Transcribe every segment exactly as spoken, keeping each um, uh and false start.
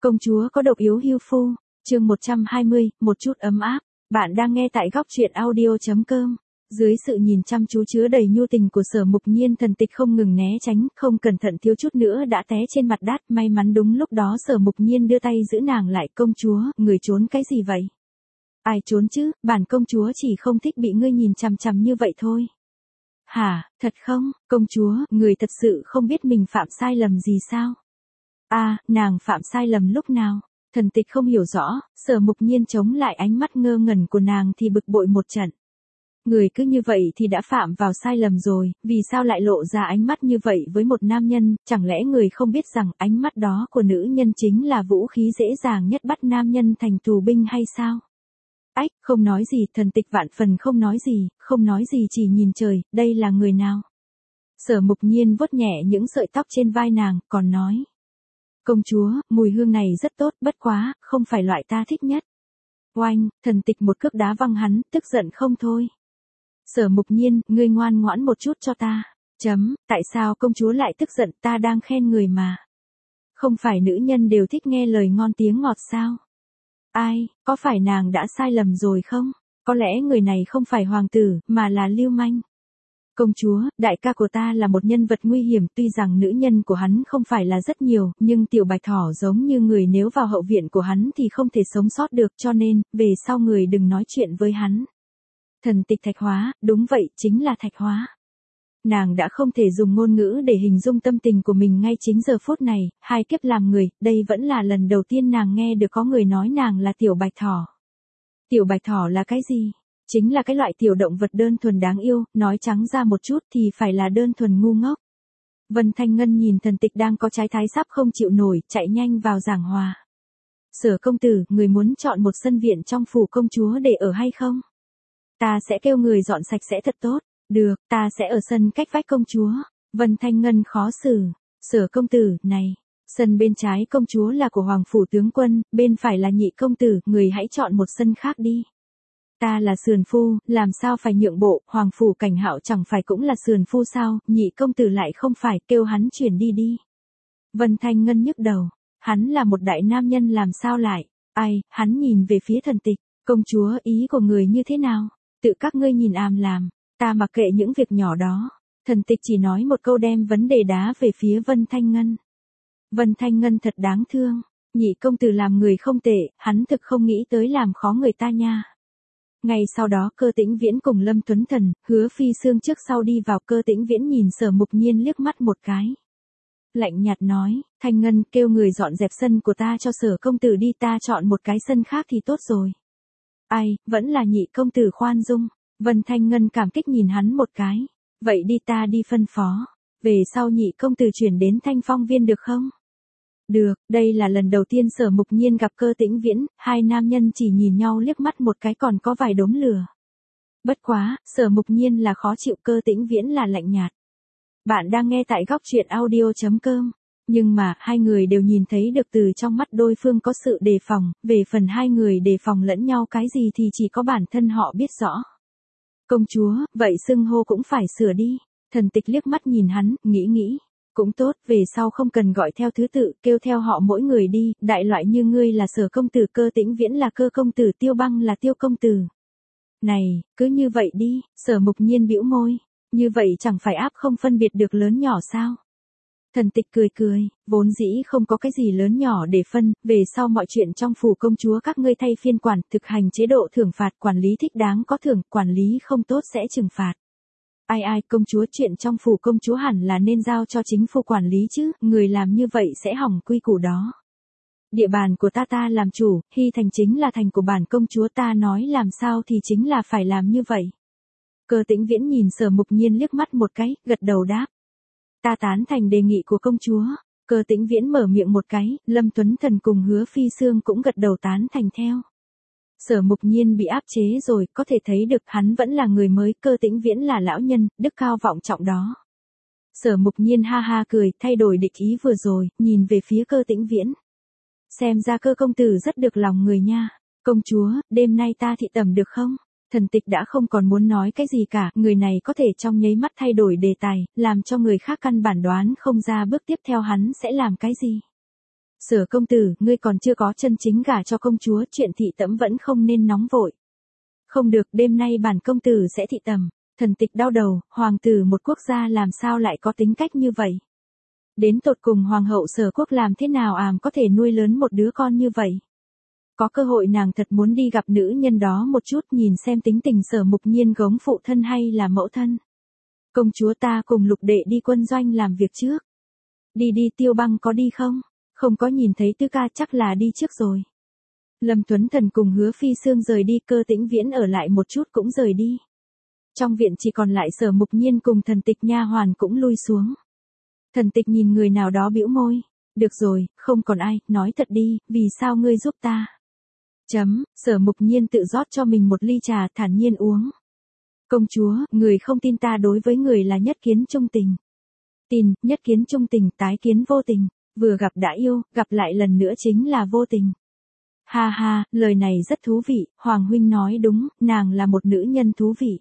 Công chúa có độc yếu hưu phu, chương một trăm hai mươi, một chút ấm áp. Bạn đang nghe tại góc truyện audio chấm com. Dưới sự nhìn chăm chú chứa đầy nhu tình của Sở Mục Nhiên, Thần Tịch không ngừng né tránh, không cẩn thận thiếu chút nữa đã té trên mặt đất. May mắn đúng lúc đó Sở Mục Nhiên đưa tay giữ nàng lại. Công chúa, người trốn cái gì vậy? Ai trốn chứ, bản công chúa chỉ không thích bị ngươi nhìn chằm chằm như vậy thôi. Hả, thật không, công chúa, người thật sự không biết mình phạm sai lầm gì sao? À, nàng phạm sai lầm lúc nào? Thần Tịch không hiểu rõ, Sở Mục Nhiên chống lại ánh mắt ngơ ngẩn của nàng thì bực bội một trận. Người cứ như vậy thì đã phạm vào sai lầm rồi, vì sao lại lộ ra ánh mắt như vậy với một nam nhân, chẳng lẽ người không biết rằng ánh mắt đó của nữ nhân chính là vũ khí dễ dàng nhất bắt nam nhân thành tù binh hay sao? Ách, không nói gì, Thần Tịch vạn phần không nói gì, không nói gì chỉ nhìn trời, đây là người nào? Sở Mục Nhiên vuốt nhẹ những sợi tóc trên vai nàng, còn nói. Công chúa, mùi hương này rất tốt, bất quá, không phải loại ta thích nhất. Oanh, Thần Tịch một cước đá văng hắn, tức giận không thôi. Sở Mục Nhiên, ngươi ngoan ngoãn một chút cho ta. Chấm, tại sao công chúa lại tức giận, ta đang khen người mà. Không phải nữ nhân đều thích nghe lời ngon tiếng ngọt sao? Ai, có phải nàng đã sai lầm rồi không? Có lẽ người này không phải hoàng tử, mà là lưu manh. Công chúa, đại ca của ta là một nhân vật nguy hiểm, tuy rằng nữ nhân của hắn không phải là rất nhiều, nhưng tiểu bạch thỏ giống như người nếu vào hậu viện của hắn thì không thể sống sót được, cho nên, về sau người đừng nói chuyện với hắn. Thần Tịch thạch hóa, đúng vậy, chính là thạch hóa. Nàng đã không thể dùng ngôn ngữ để hình dung tâm tình của mình ngay chính giờ phút này, hai kiếp làm người, đây vẫn là lần đầu tiên nàng nghe được có người nói nàng là tiểu bạch thỏ. Tiểu bạch thỏ là cái gì? Chính là cái loại tiểu động vật đơn thuần đáng yêu, nói trắng ra một chút thì phải là đơn thuần ngu ngốc. Vân Thanh Ngân nhìn Thần Tịch đang có trái thái sắp không chịu nổi, chạy nhanh vào giảng hòa. Sở công tử, người muốn chọn một sân viện trong phủ công chúa để ở hay không? Ta sẽ kêu người dọn sạch sẽ thật tốt. Được, ta sẽ ở sân cách vách công chúa. Vân Thanh Ngân khó xử. Sở công tử, này. Sân bên trái công chúa là của Hoàng phủ tướng quân, bên phải là nhị công tử, người hãy chọn một sân khác đi. Ta là sườn phu, làm sao phải nhượng bộ, Hoàng phủ Cảnh Hạo chẳng phải cũng là sườn phu sao, nhị công tử lại không phải, kêu hắn chuyển đi đi. Vân Thanh Ngân nhức đầu, hắn là một đại nam nhân làm sao lại, ai, hắn nhìn về phía Thần Tịch, công chúa ý của người như thế nào, tự các ngươi nhìn àm làm, ta mặc kệ những việc nhỏ đó. Thần Tịch chỉ nói một câu đem vấn đề đá về phía Vân Thanh Ngân. Vân Thanh Ngân thật đáng thương, nhị công tử làm người không tệ, hắn thực không nghĩ tới làm khó người ta nha. Ngay sau đó Cơ Tĩnh Viễn cùng Lâm Tuấn Thần, Hứa Phi Sương trước sau đi vào. Cơ Tĩnh Viễn nhìn Sở Mục Nhiên liếc mắt một cái. Lạnh nhạt nói, Thanh Ngân kêu người dọn dẹp sân của ta cho Sở công tử đi, ta chọn một cái sân khác thì tốt rồi. Ai, vẫn là nhị công tử khoan dung. Vân Thanh Ngân cảm kích nhìn hắn một cái. Vậy đi ta đi phân phó. Về sau nhị công tử chuyển đến Thanh Phong Viên được không? Được, đây là lần đầu tiên Sở Mục Nhiên gặp Cơ Tĩnh Viễn, hai nam nhân chỉ nhìn nhau liếc mắt một cái còn có vài đốm lửa. Bất quá, Sở Mục Nhiên là khó chịu, Cơ Tĩnh Viễn là lạnh nhạt. Bạn đang nghe tại góc truyện audio chấm com. Nhưng mà, hai người đều nhìn thấy được từ trong mắt đối phương có sự đề phòng, về phần hai người đề phòng lẫn nhau cái gì thì chỉ có bản thân họ biết rõ. Công chúa, vậy xưng hô cũng phải sửa đi. Thần Tịch liếc mắt nhìn hắn, nghĩ nghĩ. Cũng tốt, về sau không cần gọi theo thứ tự, kêu theo họ mỗi người đi, đại loại như ngươi là Sở công tử, Cơ Tĩnh Viễn là Cơ công tử, Tiêu Băng là Tiêu công tử. Này, cứ như vậy đi. Sở Mục Nhiên bĩu môi, như vậy chẳng phải áp không phân biệt được lớn nhỏ sao? Thần Tịch cười cười, vốn dĩ không có cái gì lớn nhỏ để phân, về sau mọi chuyện trong phủ công chúa các ngươi thay phiên quản, thực hành chế độ thưởng phạt, quản lý thích đáng có thưởng, quản lý không tốt sẽ trừng phạt. Ai ai, công chúa, chuyện trong phủ công chúa hẳn là nên giao cho chính phủ quản lý chứ, người làm như vậy sẽ hỏng quy củ đó. Địa bàn của ta ta làm chủ, Hy Thành chính là thành của bản công chúa, ta nói làm sao thì chính là phải làm như vậy. Cơ Tĩnh Viễn nhìn Sở Mục Nhiên liếc mắt một cái, gật đầu đáp. Ta tán thành đề nghị của công chúa. Cơ Tĩnh Viễn mở miệng một cái, Lâm Tuấn Thần cùng Hứa Phi Sương cũng gật đầu tán thành theo. Sở Mục Nhiên bị áp chế rồi, có thể thấy được hắn vẫn là người mới, Cơ Tĩnh Viễn là lão nhân, đức cao vọng trọng đó. Sở Mục Nhiên ha ha cười, thay đổi địch ý vừa rồi, nhìn về phía Cơ Tĩnh Viễn. Xem ra Cơ công tử rất được lòng người nha. Công chúa, đêm nay ta thị tẩm được không? Thần Tịch đã không còn muốn nói cái gì cả, người này có thể trong nháy mắt thay đổi đề tài, làm cho người khác căn bản đoán không ra bước tiếp theo hắn sẽ làm cái gì. Sở công tử, ngươi còn chưa có chân chính gả cho công chúa, chuyện thị tẫm vẫn không nên nóng vội. Không được, đêm nay bản công tử sẽ thị tầm. Thần tịch đau đầu, hoàng tử một quốc gia làm sao lại có tính cách như vậy? Đến tột cùng hoàng hậu Sở quốc làm thế nào àm có thể nuôi lớn một đứa con như vậy? Có cơ hội nàng thật muốn đi gặp nữ nhân đó một chút, nhìn xem tính tình Sở Mục Nhiên gống phụ thân hay là mẫu thân. Công chúa, ta cùng Lục đệ đi quân doanh làm việc trước. Đi đi, Tiêu Băng có đi không? Không có, nhìn thấy Tư ca chắc là đi trước rồi. Lâm Tuấn Thần cùng Hứa Phi Sương rời đi, Cơ Tĩnh Viễn ở lại một chút cũng rời đi. Trong viện chỉ còn lại Sở Mục Nhiên cùng Thần Tịch, nha hoàn cũng lui xuống. Thần Tịch nhìn người nào đó bĩu môi. Được rồi, không còn ai, nói thật đi, vì sao ngươi giúp ta? Chấm, Sở Mục Nhiên tự rót cho mình một ly trà, thản nhiên uống. Công chúa, người không tin ta đối với người là nhất kiến trung tình. Tin, nhất kiến trung tình, tái kiến vô tình. Vừa gặp đã yêu, gặp lại lần nữa chính là vô tình. Ha ha, lời này rất thú vị, Hoàng huynh nói đúng, nàng là một nữ nhân thú vị.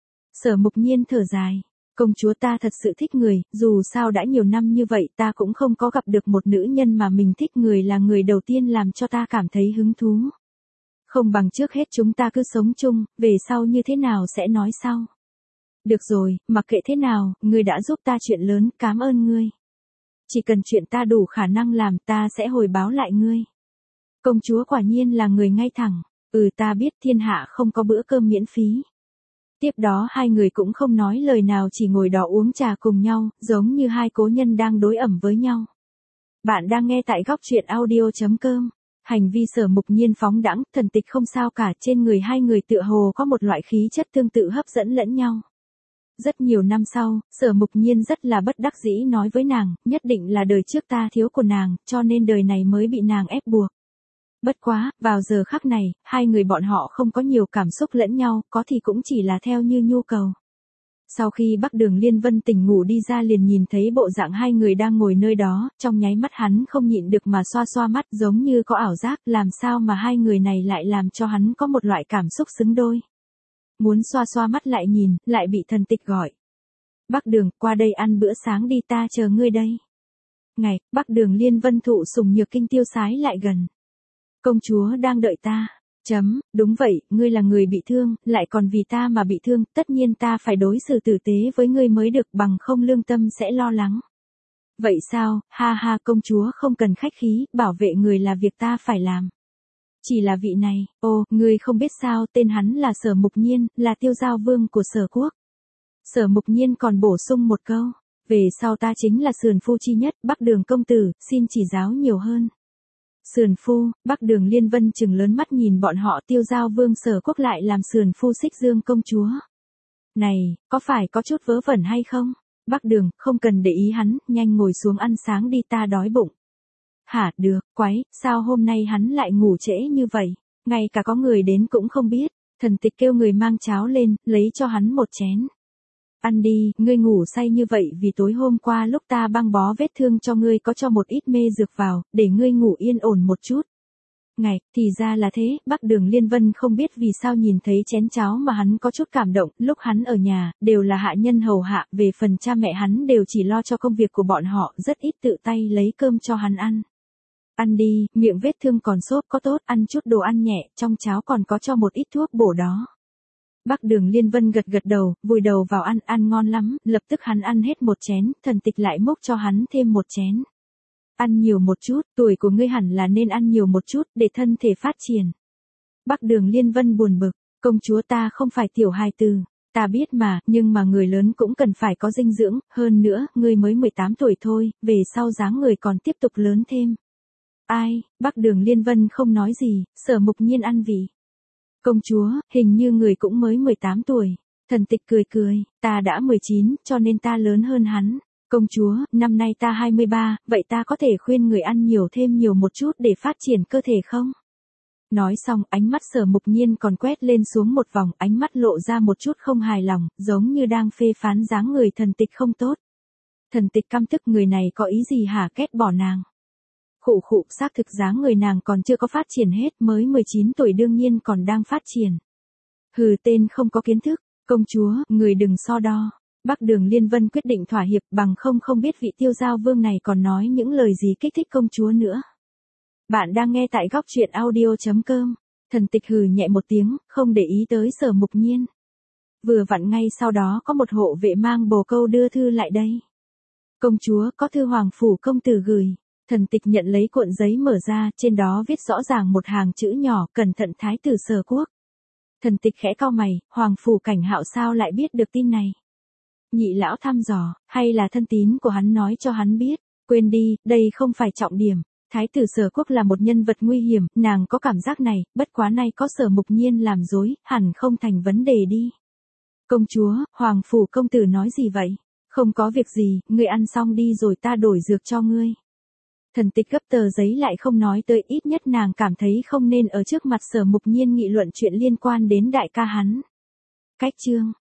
Sở Mục Nhiên thở dài. Công chúa, ta thật sự thích người, dù sao đã nhiều năm như vậy ta cũng không có gặp được một nữ nhân mà mình thích, người là người đầu tiên làm cho ta cảm thấy hứng thú. Không bằng trước hết chúng ta cứ sống chung, về sau như thế nào sẽ nói sau. Được rồi, mặc kệ thế nào, ngươi đã giúp ta chuyện lớn, cảm ơn ngươi. Chỉ cần chuyện ta đủ khả năng làm, ta sẽ hồi báo lại ngươi. Công chúa quả nhiên là người ngay thẳng. Ừ, ta biết, thiên hạ không có bữa cơm miễn phí. Tiếp đó hai người cũng không nói lời nào, chỉ ngồi đó uống trà cùng nhau, giống như hai cố nhân đang đối ẩm với nhau. Bạn đang nghe tại góc truyện audio chấm com. Hành vi Sở Mục Nhiên phóng đãng, Thần Tịch không sao cả, trên người hai người tựa hồ có một loại khí chất tương tự hấp dẫn lẫn nhau. Rất nhiều năm sau, Sở Mục Nhiên rất là bất đắc dĩ nói với nàng, nhất định là đời trước ta thiếu của nàng, cho nên đời này mới bị nàng ép buộc. Bất quá, vào giờ khắc này, hai người bọn họ không có nhiều cảm xúc lẫn nhau, có thì cũng chỉ là theo như nhu cầu. Sau khi Bắc Đường Liên Vân tỉnh ngủ đi ra liền nhìn thấy bộ dạng hai người đang ngồi nơi đó, trong nháy mắt hắn không nhịn được mà xoa xoa mắt, giống như có ảo giác, làm sao mà hai người này lại làm cho hắn có một loại cảm xúc xứng đôi. Muốn xoa xoa mắt lại nhìn, lại bị Thần Tịch gọi. Bắc Đường, qua đây ăn bữa sáng đi, ta chờ ngươi đây. Ngày, Bắc Đường Liên Vân thụ sủng nhược kinh tiêu sái lại gần. Công chúa đang đợi ta. Chấm, đúng vậy, ngươi là người bị thương, lại còn vì ta mà bị thương, tất nhiên ta phải đối xử tử tế với ngươi mới được, bằng không lương tâm sẽ lo lắng. Vậy sao, ha ha, công chúa không cần khách khí, bảo vệ người là việc ta phải làm. Chỉ là vị này, ô, ngươi không biết sao, tên hắn là Sở Mục Nhiên, là Tiêu Giao Vương của Sở quốc. Sở Mục Nhiên còn bổ sung một câu, về sau ta chính là sườn phu chi nhất, Bắc Đường công tử, xin chỉ giáo nhiều hơn. Sườn phu, Bắc Đường Liên Vân trừng lớn mắt nhìn bọn họ, Tiêu Giao Vương Sở quốc lại làm sườn phu Xích Dương công chúa. Này, có phải có chút vớ vẩn hay không? Bắc Đường, không cần để ý hắn, nhanh ngồi xuống ăn sáng đi, ta đói bụng. Hả, được, quái, sao hôm nay hắn lại ngủ trễ như vậy? Ngay cả có người đến cũng không biết. Thần Tịch kêu người mang cháo lên, lấy cho hắn một chén. Ăn đi, ngươi ngủ say như vậy vì tối hôm qua lúc ta băng bó vết thương cho ngươi có cho một ít mê dược vào, để ngươi ngủ yên ổn một chút. Ngày, thì ra là thế, Bắc Đường Liên Vân không biết vì sao nhìn thấy chén cháo mà hắn có chút cảm động, lúc hắn ở nhà, đều là hạ nhân hầu hạ, về phần cha mẹ hắn đều chỉ lo cho công việc của bọn họ, rất ít tự tay lấy cơm cho hắn ăn. Ăn đi, miệng vết thương còn xốp có tốt, ăn chút đồ ăn nhẹ, trong cháo còn có cho một ít thuốc bổ đó. Bắc Đường Liên Vân gật gật đầu, vùi đầu vào ăn, ăn ngon lắm, lập tức hắn ăn hết một chén, Thần Tịch lại múc cho hắn thêm một chén. Ăn nhiều một chút, tuổi của ngươi hẳn là nên ăn nhiều một chút, để thân thể phát triển. Bắc Đường Liên Vân buồn bực, công chúa ta không phải tiểu hài tử, ta biết mà, nhưng mà người lớn cũng cần phải có dinh dưỡng, hơn nữa, ngươi mới mười tám tuổi thôi, về sau dáng người còn tiếp tục lớn thêm. Ai, Bắc Đường Liên Vân không nói gì, Sở Mục Nhiên ăn vị. Công chúa, hình như người cũng mới mười tám tuổi. Thần Tịch cười cười, ta đã mười chín, cho nên ta lớn hơn hắn. Công chúa, năm nay ta hai mươi ba, vậy ta có thể khuyên người ăn nhiều thêm nhiều một chút để phát triển cơ thể không? Nói xong, ánh mắt Sở Mục Nhiên còn quét lên xuống một vòng, ánh mắt lộ ra một chút không hài lòng, giống như đang phê phán dáng người Thần Tịch không tốt. Thần Tịch căm tức, người này có ý gì hả, ghét bỏ nàng. Khụ khụ, xác thực dáng người nàng còn chưa có phát triển hết, mới mười chín tuổi đương nhiên còn đang phát triển. Hừ, tên không có kiến thức, công chúa, người đừng so đo. Bắc Đường Liên Vân quyết định thỏa hiệp, bằng không không biết vị Tiêu Giao Vương này còn nói những lời gì kích thích công chúa nữa. Bạn đang nghe tại góc truyện audio.com. Thần tịch hừ nhẹ một tiếng, không để ý tới Sở Mục Nhiên. Vừa vặn ngay sau đó có một hộ vệ mang bồ câu đưa thư lại đây. Công chúa, có thư Hoàng Phủ công tử gửi. Thần tịch nhận lấy cuộn giấy mở ra, trên đó viết rõ ràng một hàng chữ nhỏ, cẩn thận thái tử Sở Quốc. Thần tịch khẽ cau mày, Hoàng Phủ Cảnh Hạo sao lại biết được tin này? Nhị lão thăm dò, hay là thân tín của hắn nói cho hắn biết? Quên đi, đây không phải trọng điểm. Thái tử Sở Quốc là một nhân vật nguy hiểm, nàng có cảm giác này, bất quá nay có Sở Mục Nhiên làm dối, hẳn không thành vấn đề đi. Công chúa, Hoàng Phủ công tử nói gì vậy? Không có việc gì, ngươi ăn xong đi rồi ta đổi dược cho ngươi. Thần tịch gấp tờ giấy lại không nói tới, ít nhất nàng cảm thấy không nên ở trước mặt Sở Mục Nhiên nghị luận chuyện liên quan đến đại ca hắn. Cách chương